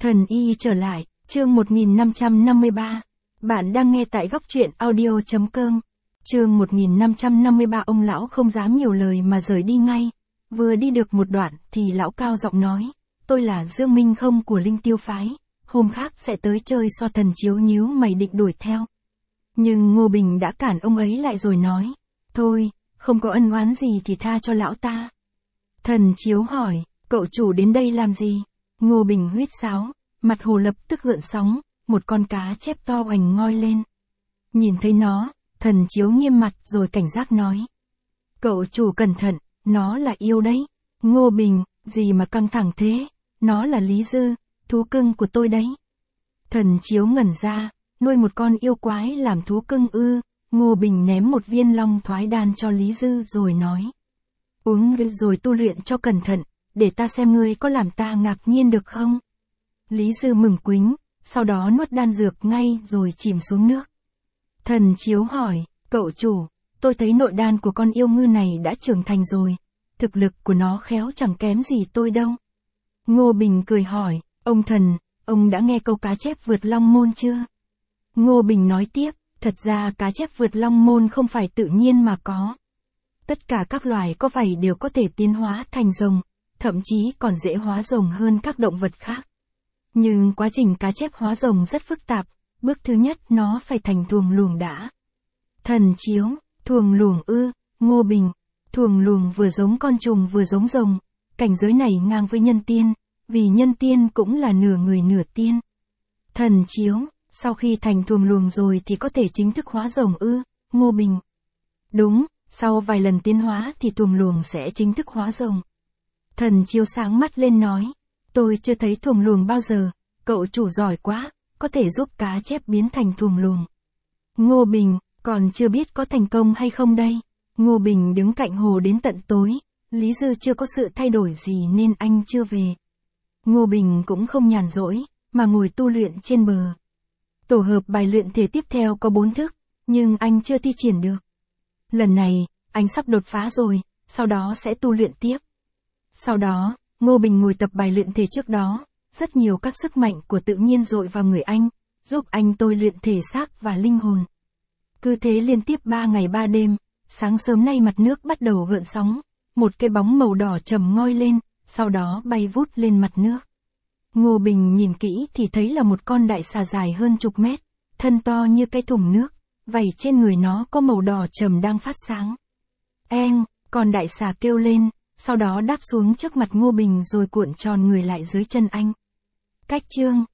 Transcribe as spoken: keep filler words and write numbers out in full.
Thần y trở lại, chương một nghìn năm trăm năm mươi ba. Bạn đang nghe tại góc truyện audio chấm com. Chương một nghìn năm trăm năm mươi ba. Ông lão không dám nhiều lời mà rời đi ngay. Vừa đi được một đoạn thì lão cao giọng nói, tôi là Dương Minh Không của Linh Tiêu Phái, hôm khác sẽ tới chơi so thần chiếu nhíu mày định đuổi theo. Nhưng Ngô Bình đã cản ông ấy lại rồi nói, thôi, không có ân oán gì thì tha cho lão ta. Thần chiếu hỏi, cậu chủ đến đây làm gì? Ngô Bình huýt sáo, mặt hồ lập tức gợn sóng, một con cá chép to oành ngoi lên. Nhìn thấy nó, thần chiếu nghiêm mặt rồi cảnh giác nói. Cậu chủ cẩn thận, nó là yêu đấy. Ngô Bình, gì mà căng thẳng thế? Nó là Lý Dư, thú cưng của tôi đấy. Thần chiếu ngẩn ra, nuôi một con yêu quái làm thú cưng ư? Ngô Bình ném một viên long thoái đan cho Lý Dư rồi nói. Uống rồi tu luyện cho cẩn thận, để ta xem ngươi có làm ta ngạc nhiên được không? Lý Dư mừng quính, sau đó nuốt đan dược ngay rồi chìm xuống nước. Thần chiếu hỏi, cậu chủ, tôi thấy nội đan của con yêu ngư này đã trưởng thành rồi, thực lực của nó khéo chẳng kém gì tôi đâu. Ngô Bình cười hỏi, ông thần, ông đã nghe câu cá chép vượt long môn chưa? Ngô Bình nói tiếp, thật ra cá chép vượt long môn không phải tự nhiên mà có. Tất cả các loài có vảy đều có thể tiến hóa thành rồng, thậm chí còn dễ hóa rồng hơn các động vật khác. Nhưng quá trình cá chép hóa rồng rất phức tạp, bước thứ nhất nó phải thành thuồng luồng đã. Thần chiếu, thuồng luồng ư? Ngô Bình, thuồng luồng vừa giống con trùng vừa giống rồng, cảnh giới này ngang với nhân tiên, vì nhân tiên cũng là nửa người nửa tiên. Thần chiếu, sau khi thành thuồng luồng rồi thì có thể chính thức hóa rồng ư? Ngô Bình, đúng, sau vài lần tiến hóa thì thuồng luồng sẽ chính thức hóa rồng. Thần chiếu sáng mắt lên nói, tôi chưa thấy thuồng luồng bao giờ, cậu chủ giỏi quá, có thể giúp cá chép biến thành thuồng luồng. Ngô Bình, còn chưa biết có thành công hay không đây. Ngô Bình đứng cạnh hồ đến tận tối, Lý Dư chưa có sự thay đổi gì nên anh chưa về. Ngô Bình cũng không nhàn rỗi, mà ngồi tu luyện trên bờ. Tổ hợp bài luyện thể tiếp theo có bốn thức, nhưng anh chưa thi triển được. Lần này, anh sắp đột phá rồi, sau đó sẽ tu luyện tiếp. Sau đó, Ngô Bình ngồi tập bài luyện thể trước đó, rất nhiều các sức mạnh của tự nhiên dội vào người anh, giúp anh tôi luyện thể xác và linh hồn. Cứ thế liên tiếp ba ngày ba đêm, sáng sớm nay mặt nước bắt đầu gợn sóng, một cái bóng màu đỏ trầm ngoi lên, sau đó bay vút lên mặt nước. Ngô Bình nhìn kỹ thì thấy là một con đại xà dài hơn chục mét, thân to như cái thùng nước, vảy trên người nó có màu đỏ trầm đang phát sáng. Eng, con đại xà kêu lên, sau đó đáp xuống trước mặt Ngô Bình rồi cuộn tròn người lại dưới chân anh. Cách chương